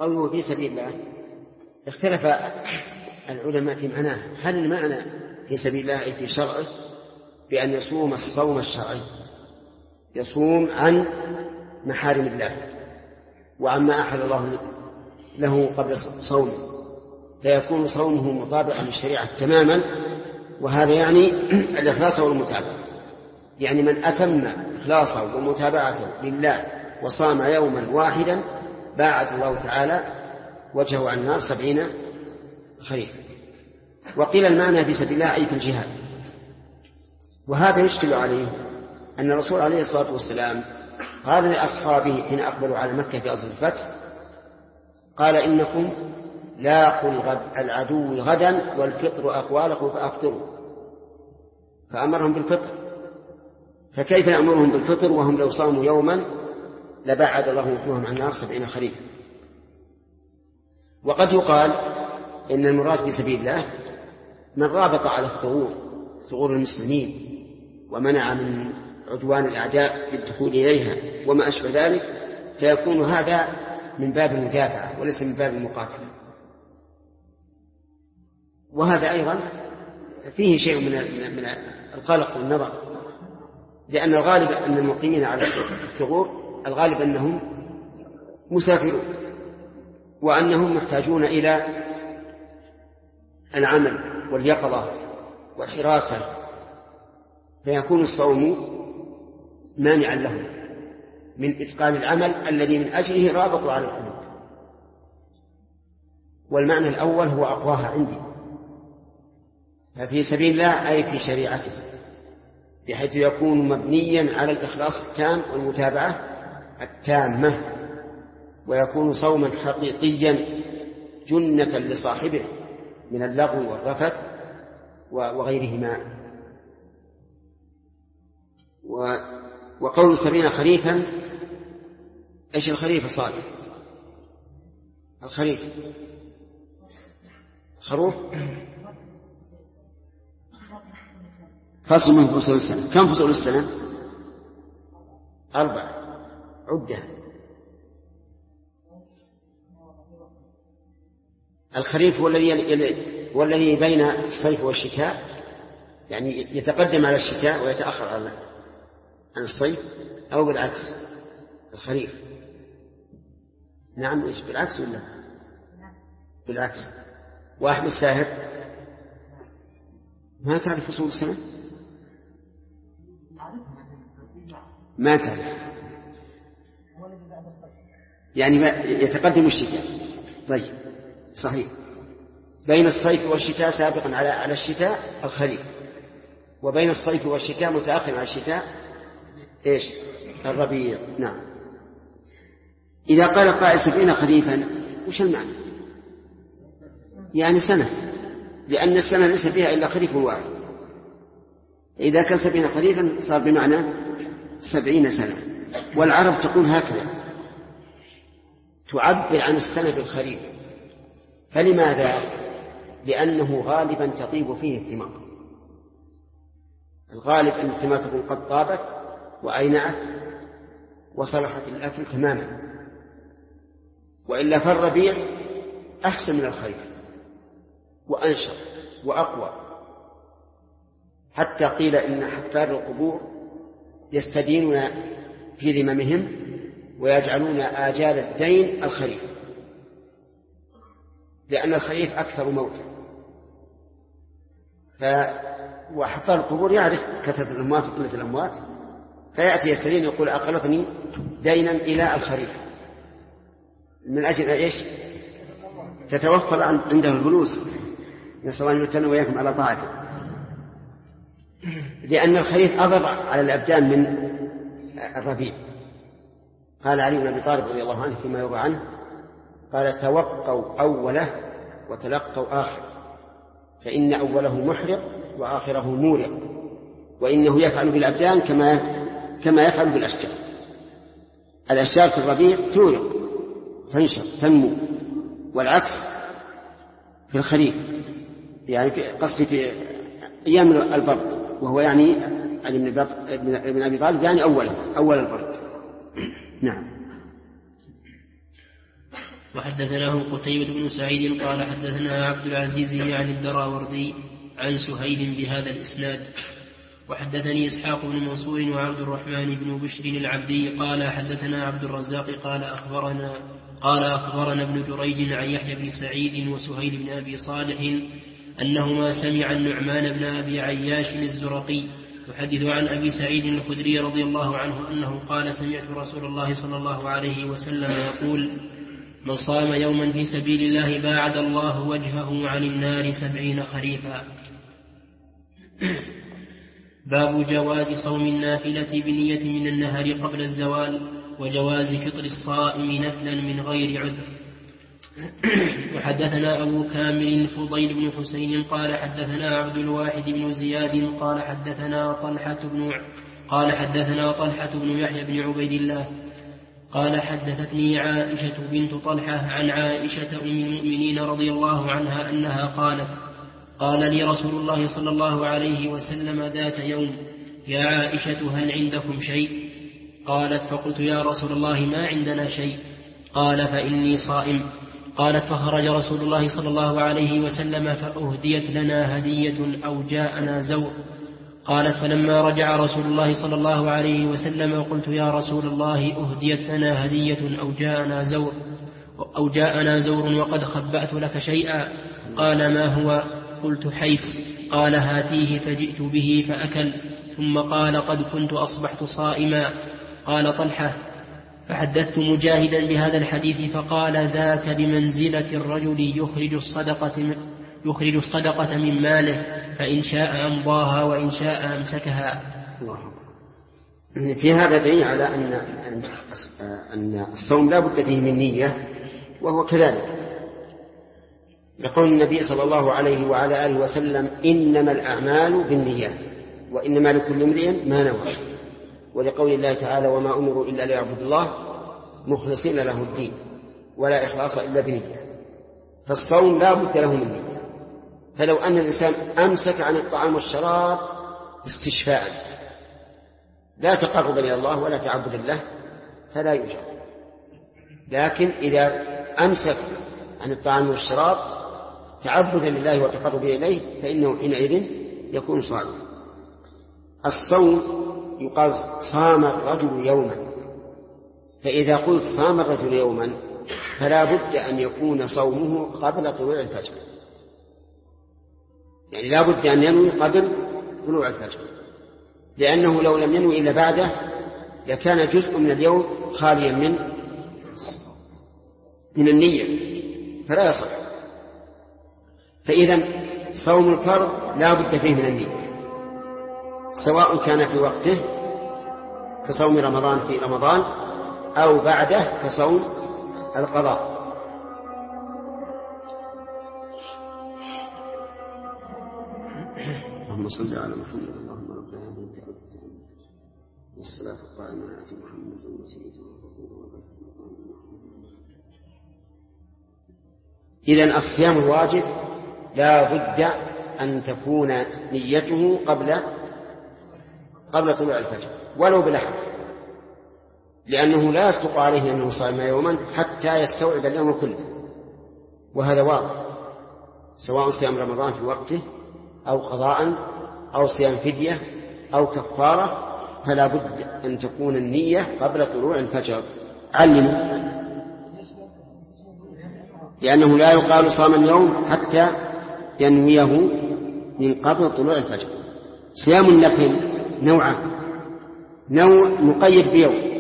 قوله في سبيل الله اختلف العلماء في معناه. هل المعنى في سبيل الله أي في شرعه بأن يصوم الصوم الشرعي، يصوم عن محارم الله وعما أحل الله له قبل صومه، فيكون صومه مطابقا للشريعة تماما، وهذا يعني الإخلاص والمتابعة. يعني من أتم إخلاصه ومتابعته لله وصام يوما واحدا باعد الله تعالى وجهه عن النار 70 خريفا. وقيل المعنى في سبيل الله أي في الجهاد، وهذا يشكل عليه أن الرسول عليه الصلاة والسلام قال لأصحابه حين أقبلوا على مكة في غزوة الفتح، قال إنكم لاقوا العدو غدا والفطر أقوالكم فأفطروا، فأمرهم بالفطر. فكيف يأمرهم بالفطر وهم لو صاموا يوما لبعد الله وجوههم عن النار 70 خريفا؟ وقد يقال إن المراد في سبيل الله من رابط على ثغور المسلمين ومنع من عدوان الأعداء بالدخول إليها وما أشبه ذلك، فيكون هذا من باب المدافعة وليس من باب المقاتلة. وهذا أيضا فيه شيء من القلق والنظر، لأن الغالب أن المقيمين على الثغور الغالب أنهم مسافرون وأنهم محتاجون إلى العمل واليقظة والحراسة، فيكون الصوم مانعا لهم من إتقان العمل الذي من أجله رابطوا على الحدود. والمعنى الأول هو أقواها عندي، ففي سبيل الله أي في شريعته، بحيث يكون مبنيا على الإخلاص التام والمتابعة التامة، ويكون صوما حقيقيا جنة لصاحبه من اللغو والرفث وغيرهما. وقول 70 خريفا، ايش الخريف صالح؟ الخريف خروف فصل من فصول السنة. كم فصول السنة؟ 4 عدة. الخريف هو الذي بين الصيف والشتاء، يعني يتقدم على الشتاء ويتأخر عن الصيف، أو بالعكس الخريف. نعم، إيش بالعكس ولا بالعكس؟ واحد الساهر ما تعرف فصول السنة؟ ما تعرف، يعني يتقدم الشتاء. طيب صحيح، بين الصيف والشتاء سابقا على الشتاء الخريف، وبين الصيف والشتاء متأخر على الشتاء إيش؟ الربيع. نعم. إذا قال قائل 70 خريفا وش المعنى؟ يعني سنة، لأن السنة ليس فيها إلا خريف واحد. إذا كان 70 خريفا صار بمعنى 70 سنة. والعرب تقول هكذا، تعبر عن السنة بالخريف. فلماذا؟ لأنه غالبا تطيب فيه الثمار. الغالب أن الثمار تكون قد طابت وأينعت وصلحت الأكل تماما، وإلا فالربيع أحسن من الخريف وأنشط وأقوى. حتى قيل إن حفار القبور يستدينون في ذممهم ويجعلون آجال الدين الخريف، لأن الخريف أكثر موتا. وحفار القبور يعرف كثرة الأموات وقلة الأموات، فيأتي يستدين يقول أقلتني دينا إلى الخريف، من أجل إيش؟ تتوفر عنده الفلوس. نسأل الله أن يمتن وإياكم على طاعته. لأن الخريف أضر على الأبدان من الربيع. قال علي بن أبي طالب رضي الله عنه فيما يروى عنه، قال توقوا أوله وتلقوا آخر، فإن أوله محرق وآخره مورق، وإنه يفعل بالأبدان كما يفعل بالأشجار. الأشجار في الربيع تورق تنشط تنمو، والعكس في الخريف، يعني قصدي في أيام البرد، وهو يعني ابن أبي طالب يعني أول البرد. نعم. وحدثناه قتيبة بن سعيد قال حدثنا عبد العزيز عن الدراوردي عن سهيل بهذا الإسناد. وحدثني إسحاق بن منصور وعبد الرحمن بن بشر العبدي قال حدثنا عبد الرزاق قال أخبرنا ابن جريج عن يحيى بن سعيد وسهيل بن أبي صالح أنهما سمع النعمان بن أبي عياش الزرقي يحدث عن أبي سعيد الخدري رضي الله عنه أنه قال سمعت رسول الله صلى الله عليه وسلم يقول من صام يوما في سبيل الله باعد الله وجهه عن النار 70 خريفا. باب جواز صوم النافلة بنية من النهر قبل الزوال وجواز فطر الصائم نفلا من غير عذر. وحدثنا أبو كامل فضيل بن حسين قال حدثنا عبد الواحد بن زياد قال حدثنا طلحة بن يحيى بن عبيد الله قال حدثتني عائشة بنت طلحة عن عائشة أم المؤمنين رضي الله عنها أنها قالت قال لي رسول الله صلى الله عليه وسلم ذات يوم يا عائشة هل عندكم شيء؟ قالت فقلت يا رسول الله ما عندنا شيء. قال فإني صائم. قالت فخرج رسول الله صلى الله عليه وسلم فأهديت لنا هدية أو جاءنا زور. قالت فلما رجع رسول الله صلى الله عليه وسلم قلت يا رسول الله أهديت لنا هدية أو جاءنا زور وقد خبأت لك شيئا. قال ما هو؟ قلت حيس. قال هاتيه فجئت به فأكل ثم قال قد كنت أصبحت صائما. قال طلحة فحدثت مجاهدا بهذا الحديث فقال ذاك بمنزلة الرجل يخرج الصدقة من ماله فإن شاء أمضاها وإن شاء أمسكها. في هذا دليل على أن الصوم لا بد فيه من نية، وهو كذلك يقول النبي صلى الله عليه وعلى آله وسلم إنما الأعمال بالنيات وإنما لكل امرئ ما نوى، ولقول الله تعالى وما أمروا إلا ليعبدوا الله مخلصين له الدين ولا إخلاص إلا بنية. فالصوم لا بد له من نية. فلو أن الإنسان أمسك عن الطعام والشراب استشفاء لا تقرب إلى الله ولا تعبد له فلا يجب. لكن إذا أمسك عن الطعام والشراب تعبدا لله وتقرب إليه فإنه حينئذ يكون صائما. الصوم يقال صام الرجل يوما، فإذا قلت صام الرجل يوما فلا بد أن يكون صومه قبل طلوع الفجر، يعني لا بد أن ينوي قبل طلوع الفجر، لأنه لو لم ينوي إلا بعده لكان جزء من اليوم خاليا من النية فلا يصح. فإذا صوم الفرض لا بد فيه من النية، سواء كان في وقته كصوم رمضان في رمضان أو بعده كصوم القضاء. اللهم صل على محمد اللهم رب العالمين والصلاة القائمة على محمد وسيدنا. إذن الصيام الواجب لا بد أن تكون نيته قبل طلوع الفجر ولو بلحظة، لأنه لا يصدق عليه أنه صائم يوما حتى يستوعب اليوم كله، وهذا واضح سواء صيام رمضان في وقته أو قضاء أو صيام فدية أو كفارة، فلا بد أن تكون النية قبل طلوع الفجر. علموا لأنه لا يقال صام اليوم حتى ينويه من قبل طلوع الفجر. صيام النفل نوعان، نوع مقيد بيوم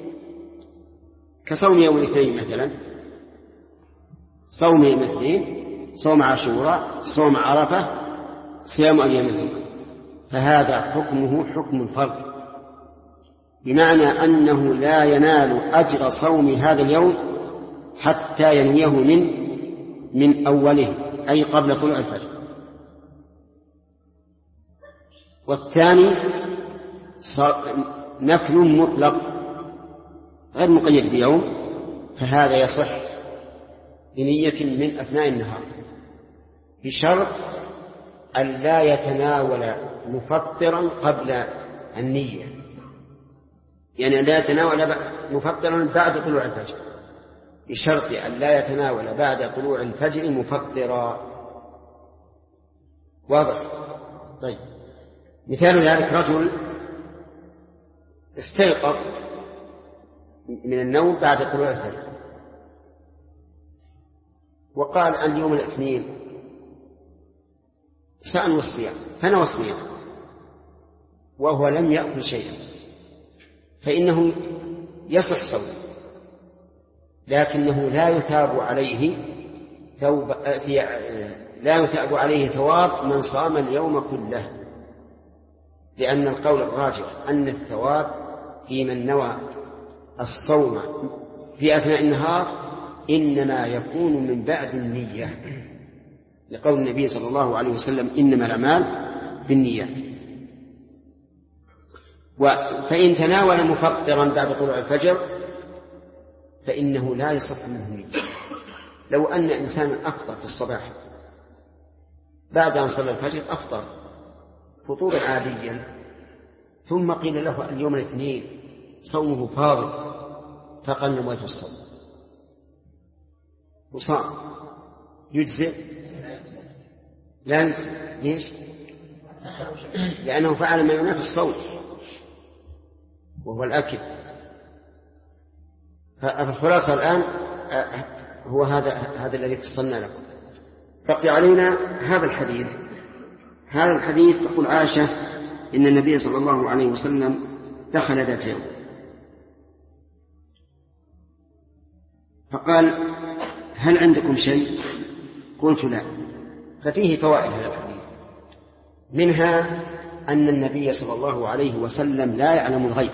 كصوم يوم الاثنين مثلا، صوم يوم الاثنين، صوم عاشوراء، صوم عرفة، صيام أيام البيض، فهذا حكمه حكم الفرض، بمعنى أنه لا ينال أجر صوم هذا اليوم حتى ينويه من أوله أي قبل طلوع الفجر. والثاني نفل مطلق غير مقيد بيوم، فهذا يصح بنية من أثناء النهار بشرط أن لا يتناول مفطرا قبل النية، يعني لا يتناول مفطرا بعد طلوع الفجر، بشرط أن لا يتناول بعد طلوع الفجر مفطرا. واضح؟ طيب، مثال ذلك رجل استيقظ من النوم بعد طلوع الفجر وقال اليوم الاثنين سأنوي الصيام، فنوى الصيام وهو لم يأكل شيئا، فإنه يصح صومه، لكنه لا يثاب عليه ثواب من صام اليوم كله، لأن القول الراجح أن الثواب في من نوى الصوم في أثناء النهار إنما يكون من بعد النية، لقول النبي صلى الله عليه وسلم إنما الأعمال بالنيات. فإن تناول مفطرا بعد طلوع الفجر فإنه لا يصح منه نية. لو أن إنسانا أفطر في الصباح بعد أن صلى الفجر أفطر فطورا عاديا، ثم قيل له اليوم الاثنين صومه فاضل، فقال نويت الصوم وصام، يجزئ؟ لا يجزئ. ليش؟ لأنه فعل ما ينافي الصوم وهو الأكل. فالخلاصة الآن هو هذا الذي فصلنا لكم. بقي علينا هذا الحديث تقول عائشة إن النبي صلى الله عليه وسلم دخل ذات يوم فقال هل عندكم شيء؟ قلت لا. ففيه فوائد هذا الحديث، منها أن النبي صلى الله عليه وسلم لا يعلم الغيب،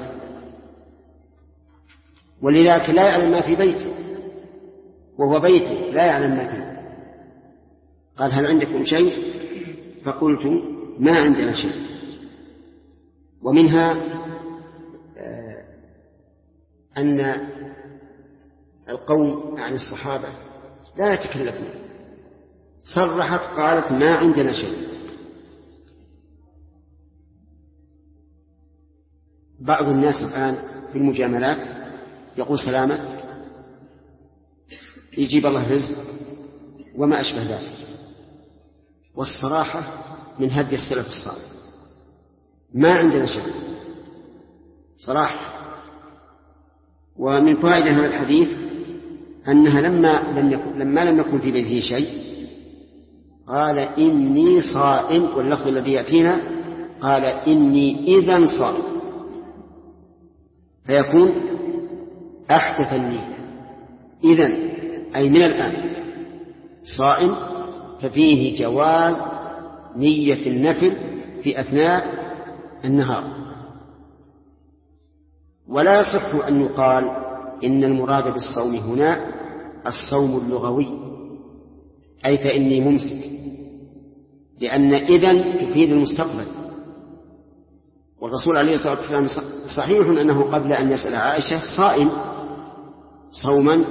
ولذلك لا يعلم ما في بيته، وهو بيته لا يعلم ما فيه. قال هل عندكم شيء؟ فقلت ما عندنا شيء. ومنها أن القوم عن الصحابة لا يتكلفون، صرحت قالت ما عندنا شيء. بعض الناس الآن في المجاملات يقول سلامت، يجيب الله رزق وما أشبه ذلك. والصراحة من هدي السلف الصالح ما عندنا شيء صراحة. ومن فوائد هذا الحديث أنها لما لم يكن في بيته شيء قال إني صائم، واللفظ الذي يأتينا قال إني إذن صائم، فيكون أحدث النية إذن أي من الآن صائم، ففيه جواز نية النفل في أثناء النهار. ولا يصح أن يقال إن المراد بالصوم هنا الصوم اللغوي، أي فإني ممسك، لأن إذن تفيد المستقبل. والرسول عليه الصلاة والسلام صحيح أنه قبل أن يسأل عائشة صائم صوما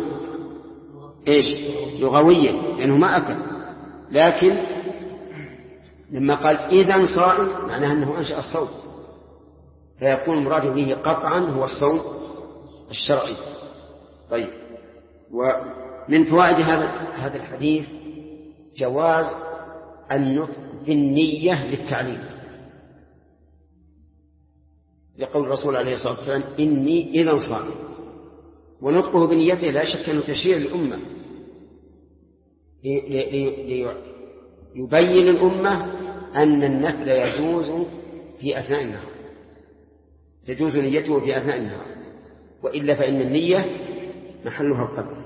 لغويا لأنه ما أكل، لكن لما قال إذن صائم معناه أنه أنشأ الصوم، فيكون المراد به قطعا هو الصوم الشرعي. طيب، ومن فوائد هذا الحديث جواز النطق بالنية للتعليم، لقول الرسول عليه الصلاة والسلام إني إذن صائم، ونطقه بنيته لا شك أنه تشريع للأمة ليبين الأمة أن النفل يجوز في أثناء النهار، تجوز نيته في أثناء النهار، وإلا فإن النية محلها القلب.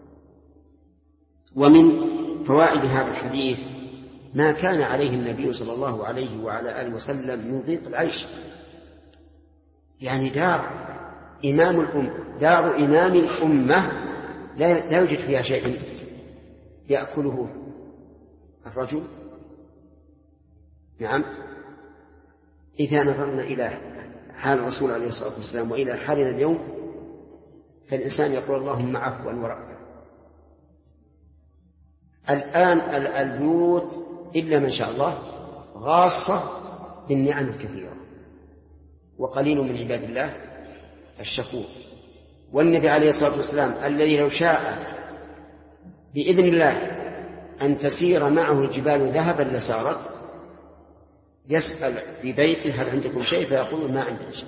ومن فوائد هذا الحديث ما كان عليه النبي صلى الله عليه وعلى آله وسلم من ضيق العيش، يعني دار إمام الأمة لا يوجد فيها شيء يأكله الرجل. نعم، إذا نظرنا إلى حال الرسول عليه الصلاة والسلام وإلى حالنا اليوم فالإنسان يقول اللهم عفوا ورحمة. الآن البيوت إلا من شاء الله غاصة بالنعم الكثيرة، وقليل من عباد الله الشكور. والنبي عليه الصلاة والسلام الذي لو شاء بإذن الله أن تسير معه الجبال ذهبا لسارت، يسأل في بيته هل عندكم شيء؟ فيقول ما عندنا شيء.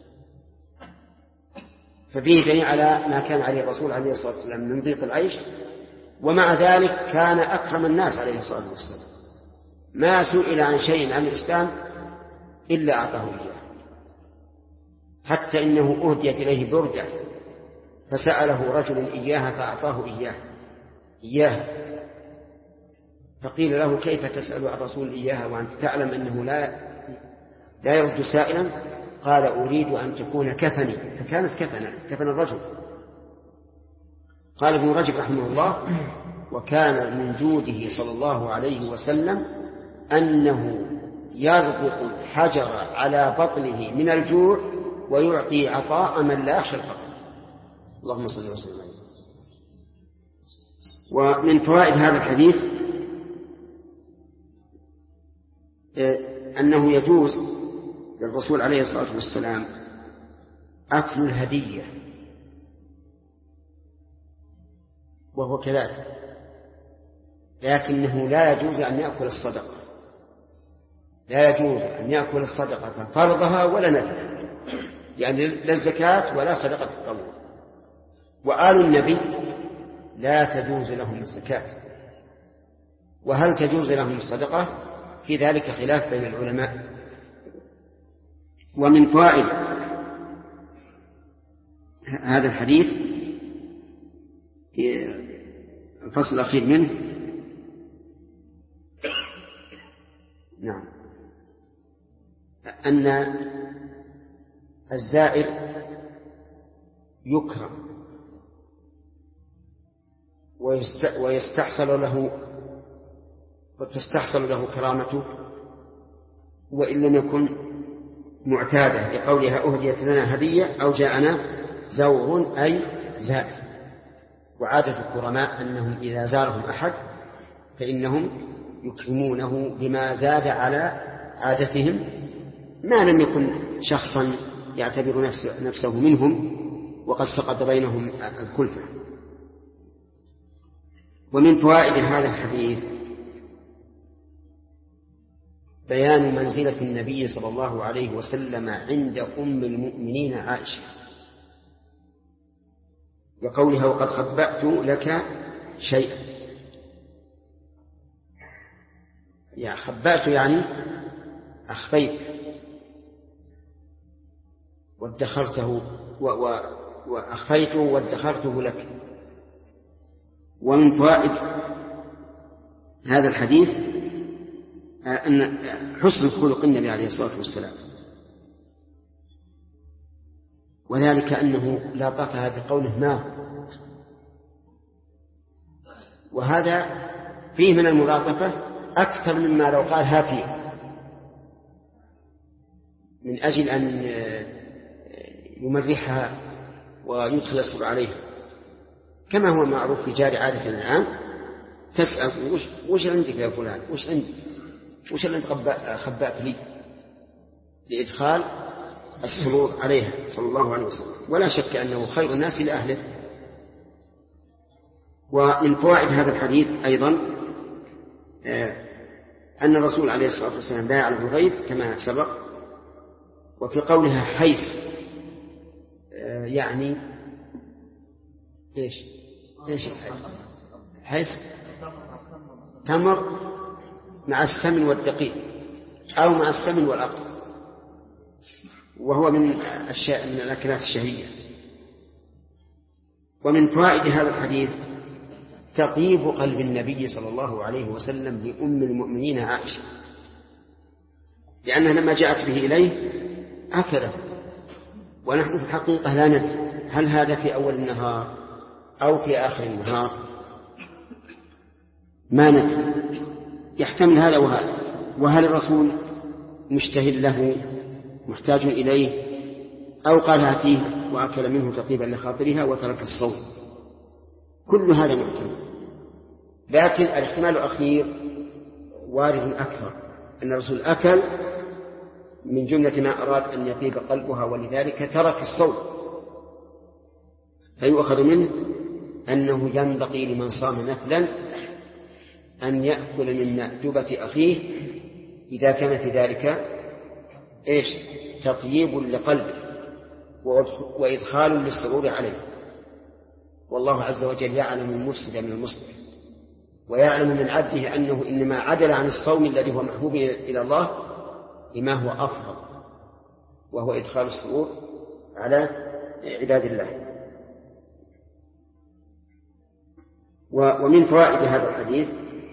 ففيه دليل على ما كان عليه الرسول عليه الصلاة والسلام من ضيق العيش، ومع ذلك كان أكرم الناس عليه الصلاة والسلام، ما سئل عن شيء عن الإسلام إلا أعطاه إياه، حتى إنه أهديت إليه بردة فسأله رجل إياها فأعطاه إياها فقيل له كيف تسأل الرسول إياها وأنت تعلم أنه لا يرد سائلا؟ قال أريد أن تكون كفني، فكانت كفن الرجل. قال ابن رجب رحمه الله: وكان من جوده صلى الله عليه وسلم أنه يربط الحجر على بطنه من الجوع ويعطي عطاء من لا يخشى الفقر. اللهم صل وسلم عليه. ومن فوائد هذا الحديث أنه يجوز للرسول عليه الصلاة والسلام أكل الهدية، وهو كذلك، لكنه لا يجوز أن يأكل الصدقة، لا يجوز أن يأكل الصدقة فرضها ولا نفلها، يعني لا الزكاة ولا صدقة التطوع. وآل النبي لا تجوز لهم الزكاة، وهل تجوز لهم الصدقة؟ في ذلك خلاف بين العلماء. ومن فوائد هذا الحديث في الفصل الأخير منه أن الزائر يكرم وتستحصل له كرامته وإن لم يكن معتادة، لقولها أهديت لنا هدية أو جاءنا زور أي زائر. وعادة الكرماء أنهم إذا زارهم أحد فإنهم يكرمونه بما زاد على عادتهم، ما لم يكن شخصا يعتبر نفسه منهم وقد سقط بينهم الكلفة. ومن فوائد هذا الحديث بيان منزلة النبي صلى الله عليه وسلم عند أم المؤمنين عائشة، وقولها وقد خبأت لك شيئا، يعني خبأت يعني أخفيت وادخرته وأخفيته وادخرته لك. ومن فوائد هذا الحديث أن حسن خلق النبي عليه الصلاة والسلام، وذلك أنه لاطفها بقوله ما، وهذا فيه من الملاطفة أكثر مما لو قال هاتي، من أجل أن يمرحها ويدخل السر عليها، كما هو معروف في جار عادة الآن تسأل وش عندك يا فلان، وش اللي خبأت لي، لإدخال السرور عليها صلى الله عليه وسلم. ولا شك أنه خير الناس لأهله. ومن فوائد هذا الحديث أيضا أن الرسول عليه الصلاة والسلام لا يعلم الغيب كما سبق. وفي قولها حيث يعني إيش حيث تمر مع السمن والدقيق أو مع السمن والأقل، وهو من الأكلات الشهية. ومن فوائد هذا الحديث تطيب قلب النبي صلى الله عليه وسلم لأم المؤمنين عائشة، لأنها لما جاءت به إليه أكله، ونحن في الحقيقة لا ندري هل هذا في أول النهار أو في آخر النهار، ما ندري، يحتمل هذا وهذا. وهل الرسول مشتهي له محتاج إليه أو قال هاتيه وأكل منه تطيبا لخاطرها وترك الصوم، كل هذا محتمل. لكن الاحتمال الأخير وارد أكثر، أن الرسول أكل من جملة ما أراد أن يطيب قلبها ولذلك ترك الصوم، فيؤخذ منه أنه ينبغي لمن صام نفلا أن يأكل من مأدبة أخيه إذا كان في ذلك تطييب لقلبه وإدخال للسرور عليه. والله عز وجل يعلم المفسد من المصلح، ويعلم من عبده أنه إنما عدل عن الصوم الذي هو محبوب إلى الله لما هو أفضل، وهو إدخال السرور على عباد الله. ومن فوائد هذا الحديث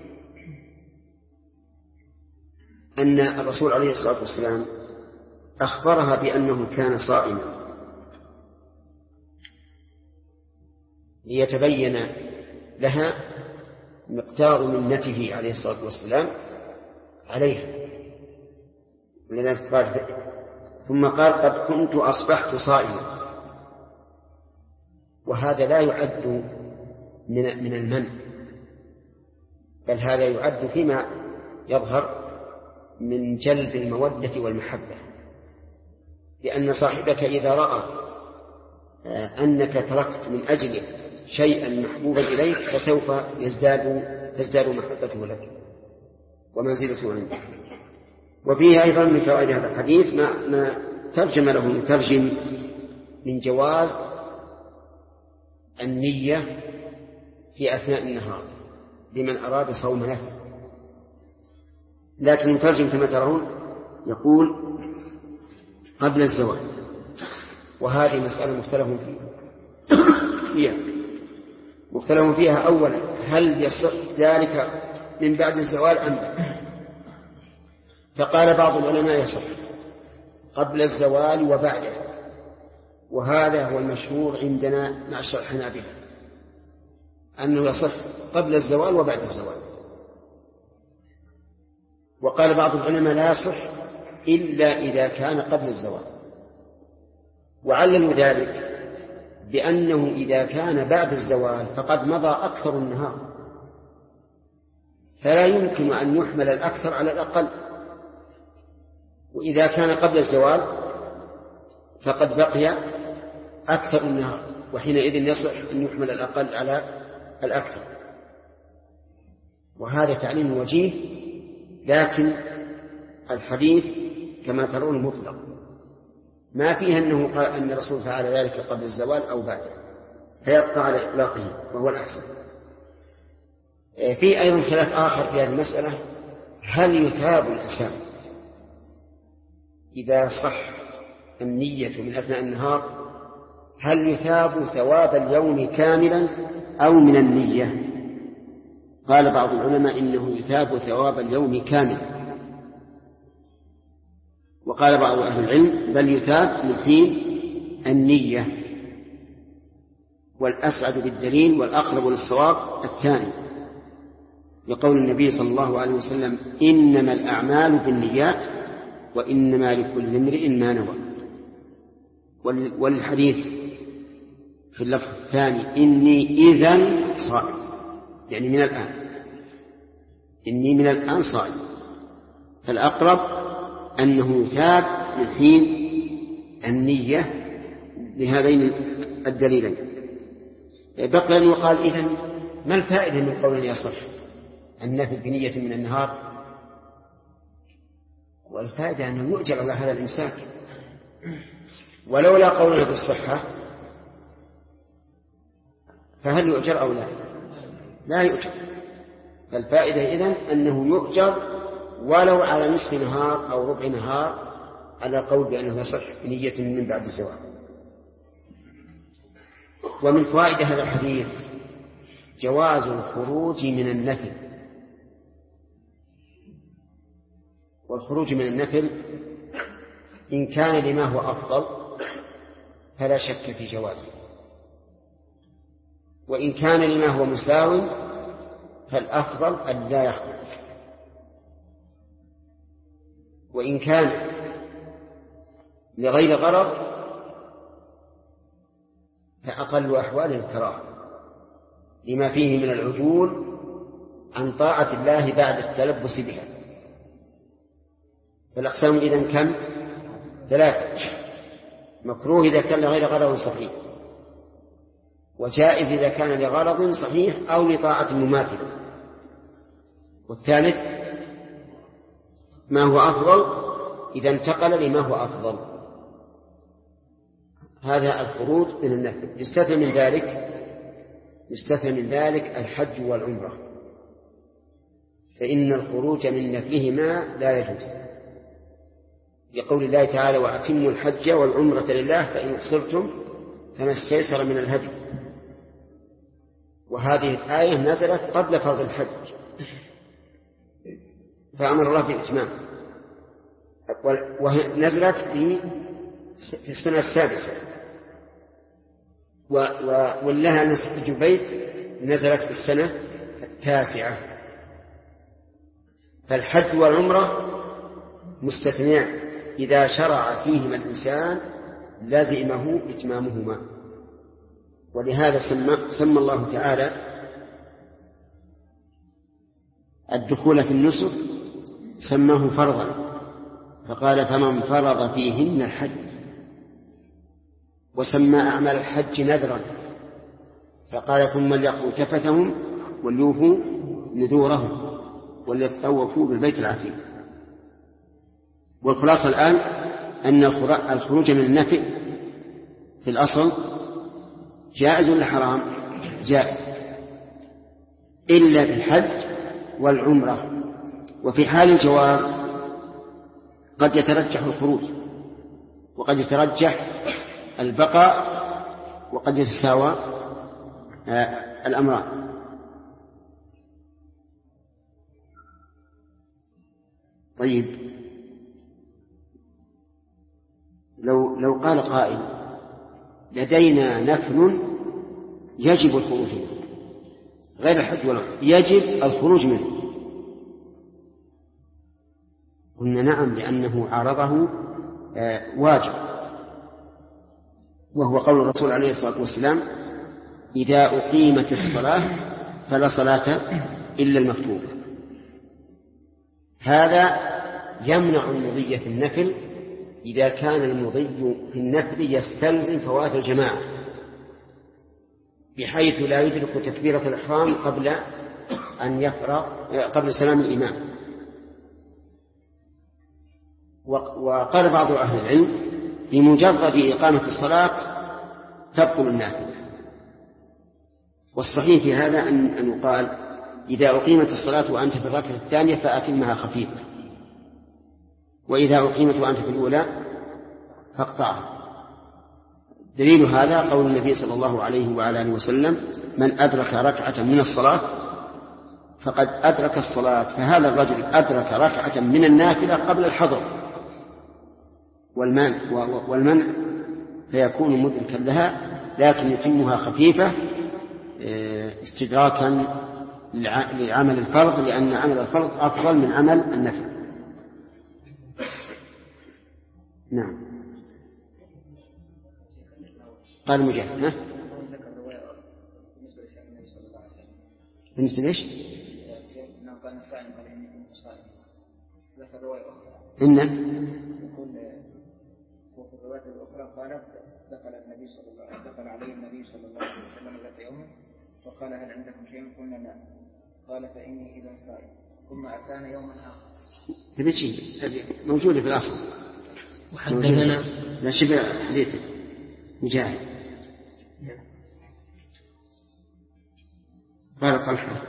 أن الرسول عليه الصلاة والسلام أخبرها بأنه كان صائما ليتبين لها مقدار منته عليه الصلاة والسلام عليها. ولذلك قال ثم قال قد كنت أصبحت صائما، وهذا لا يعد من المنع، بل هذا يعد فيما يظهر من جلب المودة والمحبة، لأن صاحبك إذا رأى أنك تركت من أجله شيئا محبوبا إليك فسوف تزداد محبته لك ومنزلته عنده. وفيه أيضا من فوائد هذا الحديث ما ترجم له المترجم من جواز النية في أثناء النهار لمن أراد صوم نفل، لكن المترجم كما ترون يقول قبل الزوال، وهذه مسألة مختلف فيها. أولا هل يصح ذلك من بعد الزوال أم لا؟ فقال بعض العلماء يصح قبل الزوال وبعده، وهذا هو المشهور عندنا معشر الحنابلة أنه يصح قبل الزوال وبعد الزوال. وقال بعض العلماء لا يصح إلا إذا كان قبل الزوال، وعلموا ذلك بأنه إذا كان بعد الزوال فقد مضى أكثر النهار، فلا يمكن أن يحمل الأكثر على الأقل، وإذا كان قبل الزوال فقد بقي أكثر النهار، وحينئذ يصح أن يحمل الأقل على الأكثر. وهذا تعليم وجيه، لكن الحديث كما ترون مطلق، ما فيه أنه قال أن الرسول فعل ذلك قبل الزوال أو بعده، فيبقى على إطلاقه وهو الأحسن. في أيضا خلاف آخر في هذه المسألة، هل يثاب الإنسان إذا صح النية من أثناء النهار، هل يثاب ثواب اليوم كاملا أو من النية؟ قال بعض العلماء إنه يثاب ثواب اليوم كاملا، وقال بعض أهل العلم بل يثاب من حين النية، والأسعد بالدليل والأقرب للصواب الثاني، لقول النبي صلى الله عليه وسلم إنما الأعمال بالنيات وإنما لكل امرئ ما نوى. والحديث في اللفظ الثاني إني إذن صائم، يعني من الآن، إني من الآن صائم، فالأقرب أنه يثاب من حين النية لهذين الدليلين. بقي أن يقال إذن ما الفائدة من قول يصح النفي بنية من النهار؟ والفائدة أنه يؤجر على هذا الإمساك، ولولا قوله بالصحة فهل يؤجر أو لا؟ لا يؤجر. فالفائدة إذن أنه يؤجر ولو على نصف نهار أو ربع نهار، على قول بأنه يصح نية من بعد الزواج. ومن فوائد هذا الحديث جواز الخروج من النفل، والخروج من النفل إن كان لما هو أفضل فلا شك في جوازه، وإن كان لما هو مساو فالأفضل أن لا يخرج، وإن كان لغير غرض فأقل أحواله الكراهة لما فيه من العدول عن طاعة الله بعد التلبس بها. فالأقسام إذن كم؟ 3: مكروه إذا كان لغير غرض صحيح، وجائز إذا كان لغرض صحيح أو لطاعة مماثلة. والثالث ما هو أفضل إذا انتقل لما هو أفضل. هذا الخروج من النفل. يستثنى من ذلك الحج والعمرة، فإن الخروج من نفلهما لا يجوز، لقول الله تعالى: وأتموا الحج والعمرة لله فإن أحصرتم فما استيسر من الهدي. وهذه الآية نزلت قبل فرض الحج، فأمر الله بالإتمام، ونزلت في السنة السادسة، ولها نسك البيت نزلت في السنة التاسعة. فالحج والعمرة مستثنيان إذا شرع فيهما الإنسان لازمه إتمامهما. ولهذا سمى الله تعالى الدخول في النسك سماه فرضا، فقال: فمن فرض فيهن الحج. وسمى أعمال الحج نذرا، فقال: ثم ليقضوا تفثهم وليوفوا نذورهم وليطوفوا بالبيت العتيق. والخلاصة الآن أن الخروج من النفل في الأصل جائز ولا حرام؟ جائز، إلا في الحج والعمرة. وفي حال الجواز قد يترجح الخروج، وقد يترجح البقاء، وقد يتساوى الأمران. طيب، لو قال قائل: لدينا نفل يجب الخروج منه غير الحج والعمرة، يجب الخروج منه، قلنا نعم، لأنه عارضه واجب، وهو قول الرسول عليه الصلاة والسلام: إذا أقيمت الصلاة فلا صلاة إلا المكتوبة. هذا يمنع المضي في النفل إذا كان المضي في النفل يستلزم فوات الجماعة، بحيث لا يدرك تكبيرة الإحرام قبل سلام الإمام. وقال بعض أهل العلم: بمجرد إقامة الصلاة تبطل النافلة. والصحيح في هذا أن يقال: إذا أقيمت الصلاة وأنت في الركعة الثانية فأتمها خفيفة، وإذا أقيمت وأنت في الأولى فاقطعها. دليل هذا قول النبي صلى الله عليه وعلى آله وسلم: من أدرك ركعة من الصلاة فقد أدرك الصلاة. فهذا الرجل أدرك ركعة من النافلة قبل الحضر والمنع فيكون مدركا لها، لكن يتمها خفيفة استدراكا لعمل الفرض، لأن عمل الفرض أفضل من عمل النفل. نعم. قال مجاهد: بالنسبة ليش؟ إن وفي الرواية الأخرى قالت: دخل عليه النبي صلى الله عليه وسلم ذات يوم وقال: هل عندكم شيء؟ قلنا لا. قال: فإني إذا صائم. ثم أتانا يوما آخر. تبتشي موجودة في الأصل. وحدثنا لا شبه حديث مجاهد. قال طلحة: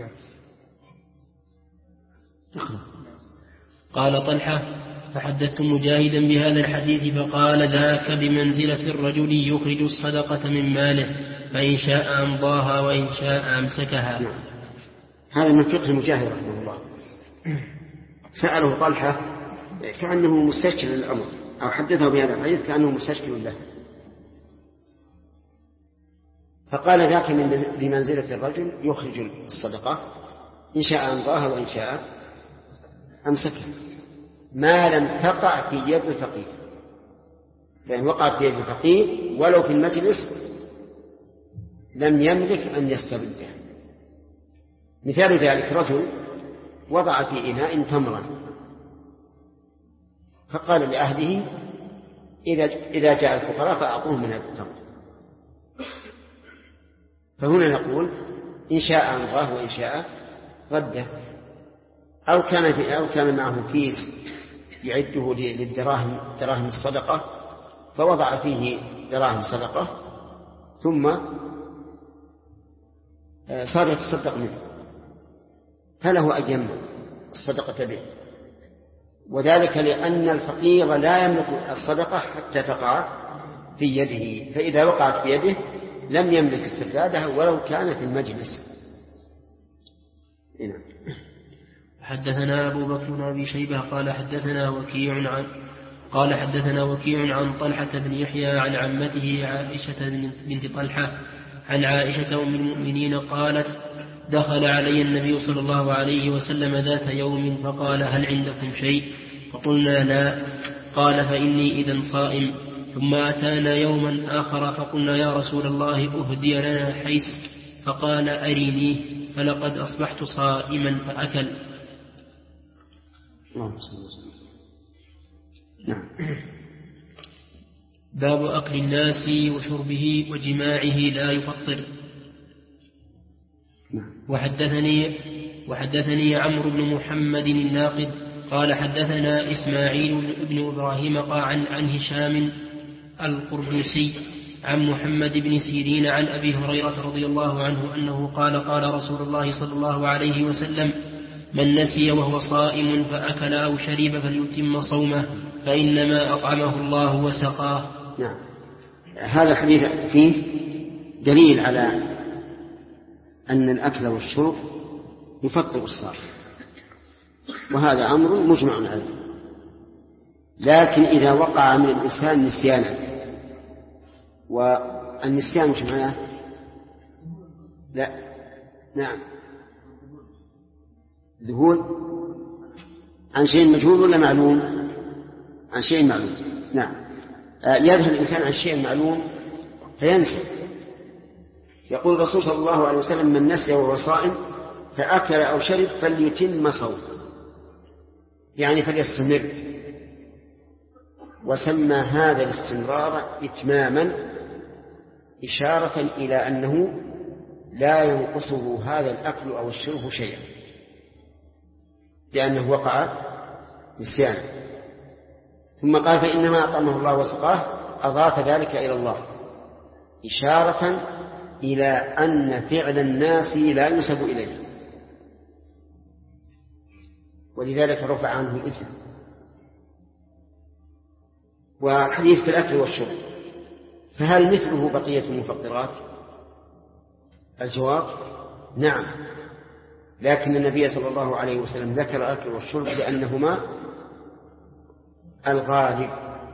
قال طلحة: فحدثت مجاهدا بهذا الحديث فقال: ذاك بمنزلة الرجل يخرج الصدقة من ماله، فإن شاء أمضاها وإن شاء أمسكها. هذا من فقه مجاهد رحمه الله. سأله طلحة كأنه مستشكل للأمر، أو حدثه بهذا الحديث كأنه مستشكل له، فقال: ذاك بمنزلة الرجل يخرج الصدقة، إن شاء أمضاها وإن شاء أمسكها، ما لم تقع في يد الفقير. فإن وقعت في يد الفقير ولو في المجلس لم يملك أن يستردها. مثال ذلك: رجل وضع في إناء تمرا، فقال لأهله: إذا جاء الفقراء فأعطوهم من هذا التمر. فهنا نقول إن شاء أمضاه وإن شاء رده، أو كان معه كيس يعده للدراهم، دراهم الصدقة، فوضع فيه دراهم صدقة ثم صار يتصدق منه، فله أن يمنع الصدقة به، وذلك لأن الفقير لا يملك الصدقة حتى تقع في يده، فإذا وقعت في يده لم يملك استردادها ولو كان في المجلس. حدثنا أبو بكر بن أبي شيبة قال حدثنا وكيع عن طلحة بن يحيى عن عمته عائشة بنت طلحة عن عائشة أم المؤمنين قالت: دخل علي النبي صلى الله عليه وسلم ذات يوم فقال: هل عندكم شيء؟ فقلنا: لا. قال: فإني إذن صائم. ثم أتانا يوما آخر فقلنا: يا رسول الله أهدي لنا حيس. فقال: أرينيه، فلقد أصبحت صائما فأكل. باب أكل الناس وشربه وجماعه لا يفطر. وحدثني عمرو بن محمد الناقد قال حدثنا إسماعيل بن إبراهيم عن هشام القرنسي عن محمد بن سيرين عن أبي هريرة رضي الله عنه أنه قال: قال رسول الله صلى الله عليه وسلم: من نسي وهو صائم فأكل أو شرب فليتم صومه، فإنما أطعمه الله وسقاه. نعم. هذا الحديث فيه دليل على أن الأكل والشرب يفطر الصائم، وهذا أمر مجمع عليه. لكن إذا وقع من الإنسان نسيانا، والنسيان مش معناه لا، نعم، ذهول عن شيء مجهول ولا معلوم؟ عن شيء معلوم. نعم، يذهل الإنسان عن شيء معلوم فينسى. يقول الرسول صلى الله عليه وسلم: من نسي وهو صائم فأكل أو شرب فليتم صومه، يعني فليستمر. وسمى هذا الاستمرار إتماما، إشارة إلى أنه لا ينقصه هذا الأكل أو الشرب شيئا، لأنه وقع نسيانا. ثم قال: فإنما أطعمه الله وسقاه، أضاف ذلك إلى الله، إشارة إلى أن فعل الناس لا ينسب إليه، ولذلك رفع عنه الإثم. وحديث في الأكل والشرب، فهل مثله بقية المفطرات؟ الجواب: نعم، لكن النبي صلى الله عليه وسلم ذكر الأكل والشرب لأنهما الغالب،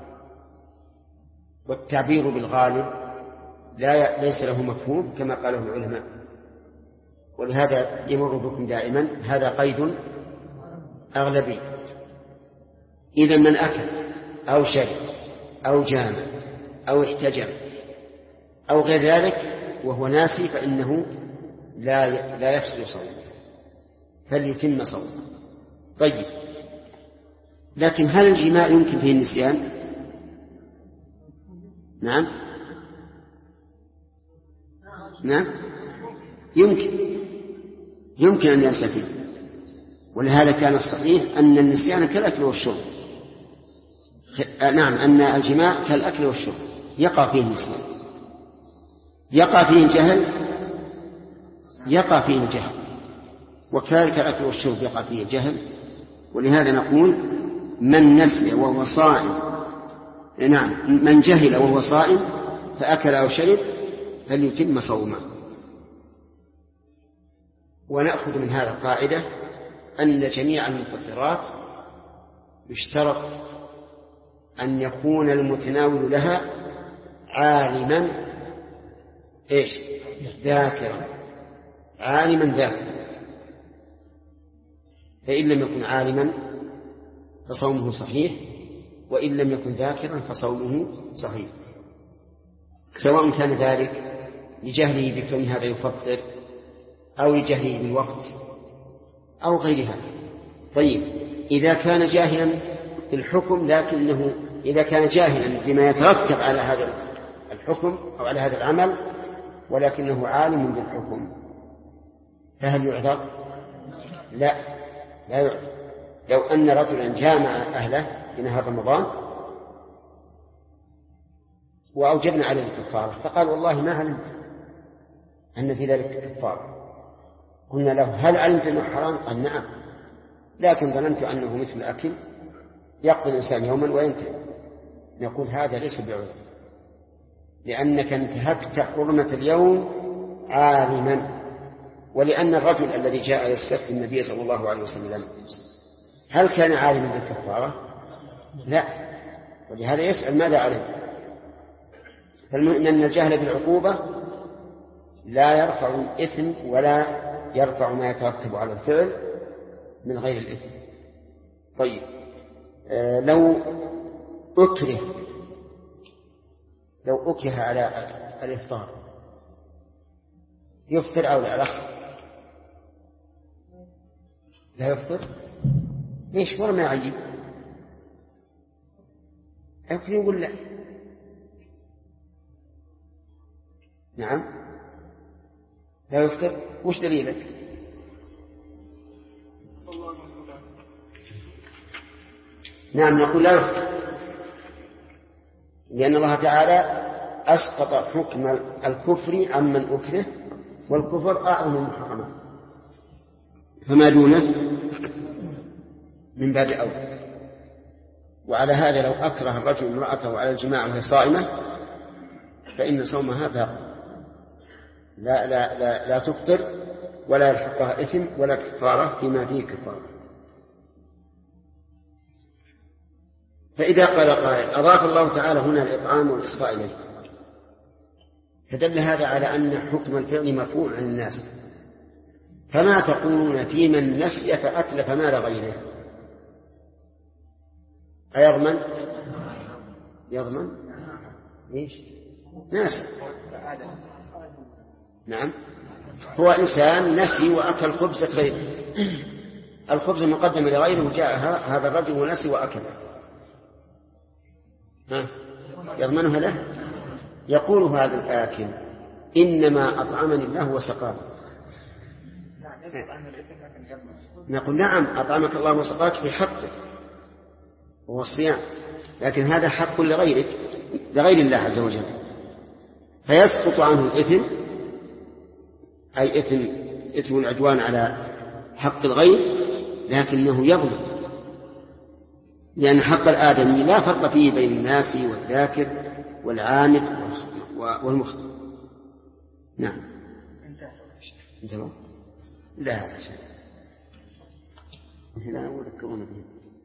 والتعبير بالغالب ليس له مفهوم كما قاله العلماء، ولهذا يمر بكم دائما هذا قيد أغلبي. إذا من أكل أو شرب أو جامع أو احتجم أو غير ذلك وهو ناسي فإنه لا يفسد صومه، فليتم صومه. طيب، لكن هل الجماع يمكن فيه النسيان؟ نعم، يمكن أن ينسى فيه، ولهذا كان الصحيح أن النسيان كالأكل والشرب. نعم، أن الجماع كالأكل والشرب يقع فيه النسيان، يقع فيه الجهل، وكذلك الأكل والشرب يقع فيه الجهل. ولهذا نقول: من نسي وهو صائم، نعم، من جهل وهو صائم فأكل أو شرب فليتم صومه. ونأخذ من هذا القاعدة أن جميع المفطرات يشترط أن يكون المتناول لها عالما ذاكرا، فإن لم يكن عالما فصومه صحيح، وإن لم يكن ذاكرا فصومه صحيح، سواء كان ذلك لجهله بكون هذا يفطر أو لجهله بالوقت أو غير هذا. طيب، إذا كان جاهلا بالحكم، لكنه إذا كان جاهلا بما يترتب على هذا الحكم أو على هذا العمل ولكنه عالم بالحكم، فهل يعذر؟ لا يعذر. لو أن رجلا جامع أهله في نهار رمضان وأوجبنا عليه الكفارة فقال والله ما علمت أن في ذلك كفارة، قلنا له هل علمت أنه حرام؟ قال نعم، لكن ظننت أنه مثل الأكل يقضي الإنسان يوما وينتهي. نقول هذا ليس بعذر، لأنك انتهكت حرمة اليوم عالما. ولأن الرجل الذي جاء يستفتي النبي صلى الله عليه وسلم هل كان عالما بالكفارة؟ لا، ولهذا يسأل ماذا عليه. فالمهم أن الجهل بالعقوبة لا يرفع الإثم ولا يرفع ما يترتب على الفعل من غير الإثم. طيب، لو أكره على الإفطار يفطر أو لا؟ لا يفطر. ليش؟ ولا ما يعيب، يمكن يقول لا. نعم لا يفطر. وش دليلك؟ نعم نقول لا يفطر، لأن الله تعالى أسقط حكم الكفر عمن أكره، والكفر أعظم المحرمات، فما دونه من باب أولى. وعلى هذا لو أكره الرجل امرأته على الجماع وهي صائمة فإن صومها باق، لا تفطر ولا يلحقها إثم ولا كفارة فيما فيه كفارة. فإذا قال قائل أضاف الله تعالى هنا الإطعام والإسراء إليه، فدل هذا على أن حكم الفعل مرفوع عن الناس. فما تقولون في من نسي فأتلف مال غيره؟ أيضمن؟ يضمن؟ إيش؟ ناس. نعم، هو إنسان نسي وأكل خبزة غيره، الخبز مقدم لغيره وجاء هذا الرجل ونسي وأكله، يضمنها له؟ يقول هذا الآكل إنما أطعمني الله وسقاني. نقول نعم أطعمك الله وسقاك في حقه وهو الصيام، لكن هذا حق لغيرك لغير الله عز وجل، فيسقط عنه الإثم، أي إثم العدوان على حق الغير، لكنه يظلم، لأن حق الآدمي لا فرق فيه بين الناسي والذاكر والعامد والمخطئ. نعم انتهى. لا شيء لا أذكرون به.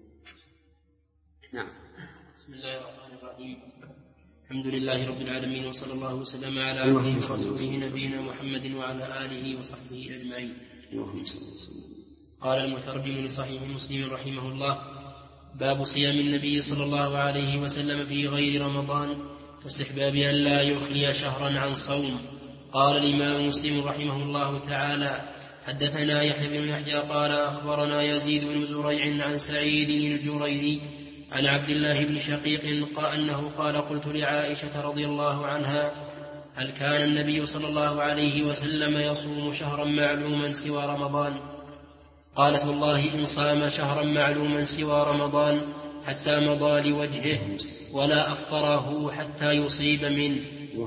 نعم. بسم الله الرحمن الرحيم. الحمد لله رب العالمين، وصلى الله وسلم على عبده ورسوله نبينا محمد وعلى آله وصحبه أجمعين. قال المترجم لصحيح مسلم رحمه الله: باب صيام النبي صلى الله عليه وسلم في غير رمضان، واستحباب أن لا يخلي شهرا عن صوم. قال الإمام مسلم رحمه الله تعالى: حدثنا يحيى بن يحيى قال أخبرنا يزيد بن زريع عن سعيد الجريري عن عبد الله بن شقيق أنه قال: قلت لعائشة رضي الله عنها: هل كان النبي صلى الله عليه وسلم يصوم شهرا معلوما سوى رمضان؟ قالت: والله إن صام شهرا معلوما سوى رمضان حتى مضى لوجهه ولا أفطره حتى يصيب منه.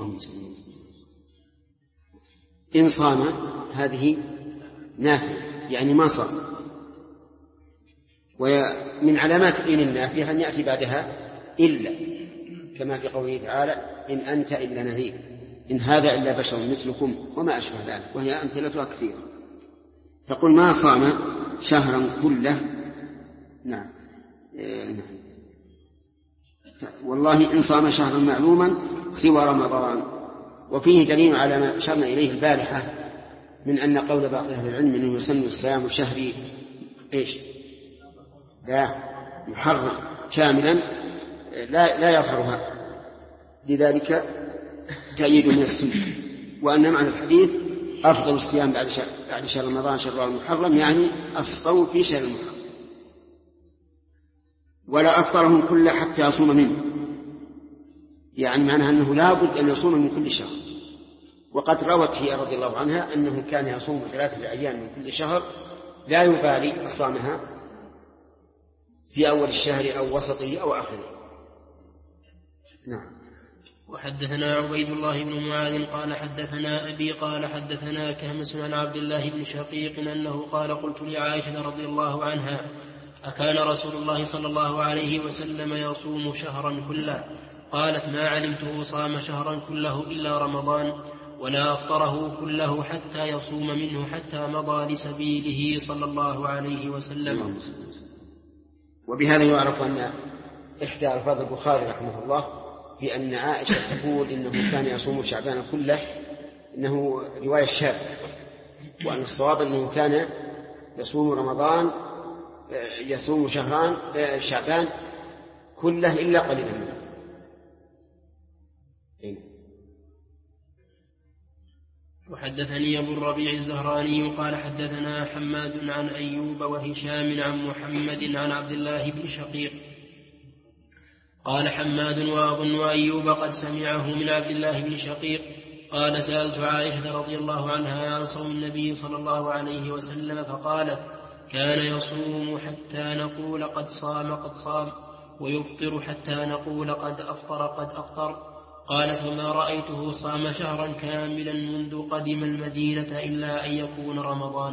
إن صام هذه نافية، يعني ما صام، ومن علامات إن النافية أن يأتي بعدها إلا، كما في قوله تعالى: إن أنت إلا نذير، إن هذا إلا بشر مثلكم وما أشبه ذلك، وهي أمثلتها كثيرة. تقول ما صام شهرا كله. نعم. والله إن صام شهرا معلوما سوى رمضان. وفيه دليل على ما أشرنا إليه البارحة من أن قول بعض أهل العلم أنه يسن الصيام شهري إيش؟ لا، محرم شاملا لا يظهرها، لذلك تأييد من السنة. وأن معنى الحديث أفضل الصيام بعد شهر رمضان شهر المحرم، يعني الصوم في شهر المحرم، ولا أفطرهم كله حتى يصوم منه، يعني معنى أنه لا بد أن يصوم من كل شهر، وقد روت هي رضي الله عنها أنه كان يصوم 3 أيام من كل شهر لا يبالي أصامها في أول الشهر أو وسطه أو آخره. نعم. وحدثنا عبيد الله بن معاذ قال حدثنا أبي قال حدثنا كهمس عن عبد الله بن شقيق أنه قال قلت لعائشة رضي الله عنها أكان رسول الله صلى الله عليه وسلم يصوم شهرا كله؟ قالت ما علمته صام شهرا كله إلا رمضان ولا أفطره كله حتى يصوم منه حتى مضى لسبيله صلى الله عليه وسلم. وبهذا يعرف أن إحدى ألفاظ البخاري رحمه الله في أن عائشة تقول إنه كان يصوم شعبان كله إنه رواية شاذة، وأن الصواب أنه كان يصوم شعبان كله إلا قليلا منه. وحدثني أبو الربيع الزهراني قال حدثنا حماد عن أيوب وهشام عن محمد عن عبد الله بن شقيق قال حماد وأظن أيوب قد سمعه من عبد الله بن شقيق قال سألت عائشة رضي الله عنها عن صوم النبي صلى الله عليه وسلم فقالت كان يصوم حتى نقول قد صام ويفطر حتى نقول قد أفطر قالت وما رأيته صام شهرا كاملا منذ قدم المدينة إلا أن يكون رمضان.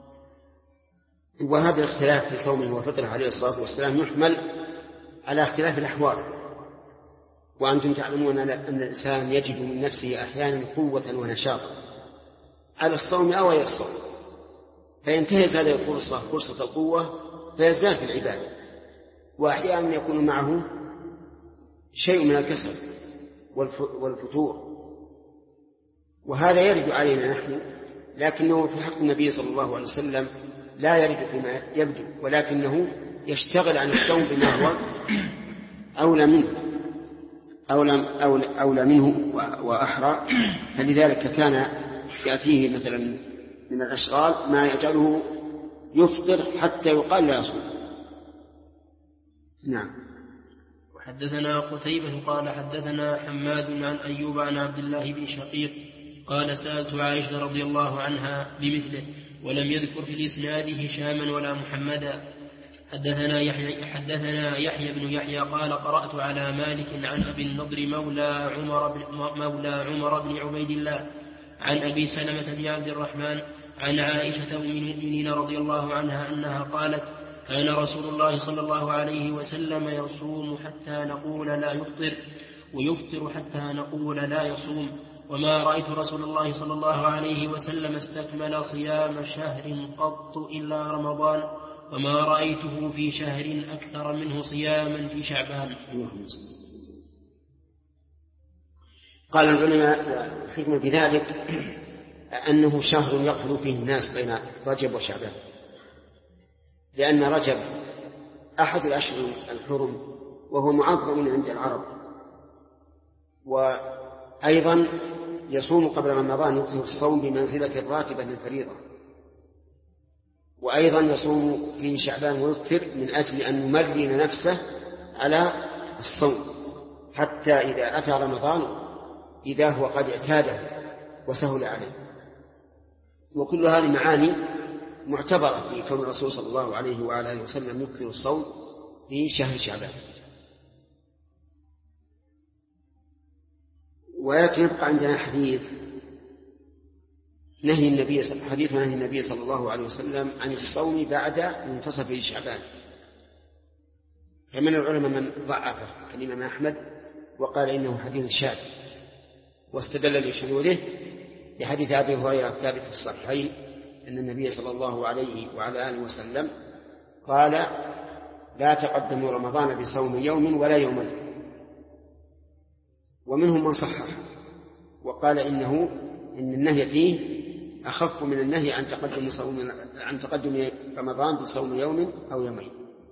وهذا الاختلاف في صومه وفطره عليه الصلاة والسلام يحمل على اختلاف الأحوال، وأنتم تعلمون أن الإنسان يجد من نفسه أحيانا قوة ونشاطا على الصوم أو غير الصوم، فينتهز هذه الفرصة فرصة القوة فيزداد في العبادة، وأحيانا يكون معه شيء من الكسل والفتور، وهذا يرد علينا نحن، لكنه في حق النبي صلى الله عليه وسلم لا يرد فيما يبدو، ولكنه يشتغل عن الصوم بما هو أولى منه وأحرى. فلذلك كان يأتيه مثلا من الأشغال ما يجعله يفطر حتى يقال لا يصوم. نعم. حدثنا قتيبة قال حدثنا حماد عن أيوب عن عبد الله بن شقيق قال سألت عائشة رضي الله عنها بمثله ولم يذكر في الإسناد هشاما ولا محمدا. حدثنا يحيى بن يحيى قال قرأت على مالك عن أبي النضر مولى عمر بن عبيد الله عن أبي سلمة بن عبد الرحمن عن عائشة أم المؤمنين رضي الله عنها أنها قالت كان رسول الله صلى الله عليه وسلم يصوم حتى نقول لا يفطر ويفطر حتى نقول لا يصوم وما رأيت رسول الله صلى الله عليه وسلم استكمل صيام شهر قط إلا رمضان وما رأيته في شهر أكثر منه صياما في شعبان. قال العلماء الحكمة بذلك أنه شهر يغفل فيه الناس بين رجب وشعبان، لأن رجب أحد الأشهر الحرم وهو معظم عند العرب، وأيضا يصوم قبل رمضان يكثر الصوم بمنزلة الراتبة للفريضة، وأيضا يصوم في شعبان ويكثر من أجل أن يمرن نفسه على الصوم حتى إذا أتى رمضان إذا هو قد اعتاده وسهل عليه. وكل هذه معاني معتبرة في كون الرسول صلى الله عليه وعلى آله وسلم يكثر الصوم في شهر شعبان. ولكن يبقى عندنا حديث نهي النبي صلى الله عليه وسلم عن الصوم بعد منتصف شعبان، فمن العلماء من ضعفه كالإمام أحمد وقال إنه حديث شاذ، واستدل لشذوذه بحديث أبي هريرة الثابت في الصحيحين أن النبي صلى الله عليه وعلى آله وسلم قال لا تقدموا رمضان بصوم يوم ولا يومين. ومنهم من صحح وقال إن النهي فيه أخف من النهي عن تقدم رمضان بصوم يوم أو يومين.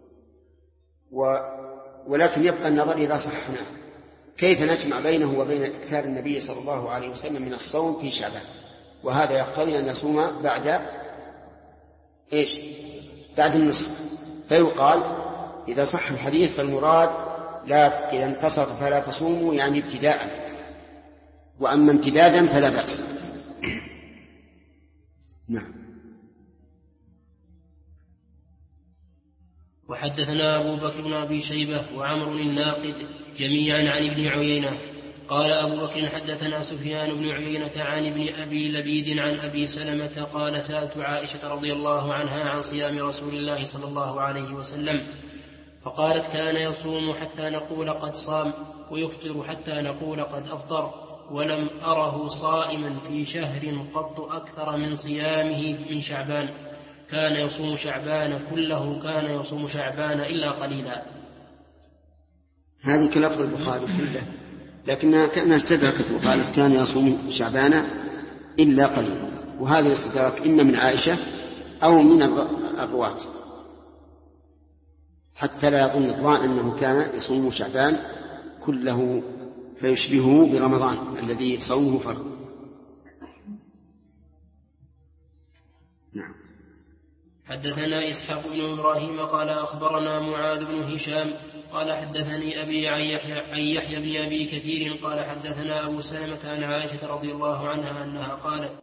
ولكن يبقى النظر إذا صححناه كيف نجمع بينه وبين إكثار النبي صلى الله عليه وسلم من الصوم في شعبان، وهذا يقتضي أن يصوم بعد النصف. فيقال إذا صح الحديث فالمراد لا إذا انتصف فلا تصوموا، يعني ابتداء، وأما امتدادا فلا بأس. نعم. وحدثنا أبو بكر بن أبي شيبة وعمر الناقد جميعا عن ابن عيينة قال أبو بكر حدثنا سفيان بن عيينة عن ابن أبي لبيد عن أبي سلمة قال سألت عائشة رضي الله عنها عن صيام رسول الله صلى الله عليه وسلم فقالت كان يصوم حتى نقول قد صام ويفطر حتى نقول قد أفطر ولم أره صائما في شهر قط أكثر من صيامه من شعبان كان يصوم شعبان كله كان يصوم شعبان إلا قليلا. هذه كلفظ البخاري كله لكنها كأنها استدركت وقالت كان يصوم شعبان إلا قليلا، وهذا الاستدراك إما من عائشة أو من الرواة حتى لا يظن الظان أنه كان يصوم شعبان كله فيشبهه برمضان الذي صومه فرض. نعم. حدثنا إسحاق بن إبراهيم قال أخبرنا معاذ بن هشام قال حدثني أبي عن يحيى بن أبي كثير قال حدثنا أبو سلمة عن عائشة رضي الله عنها أنها قالت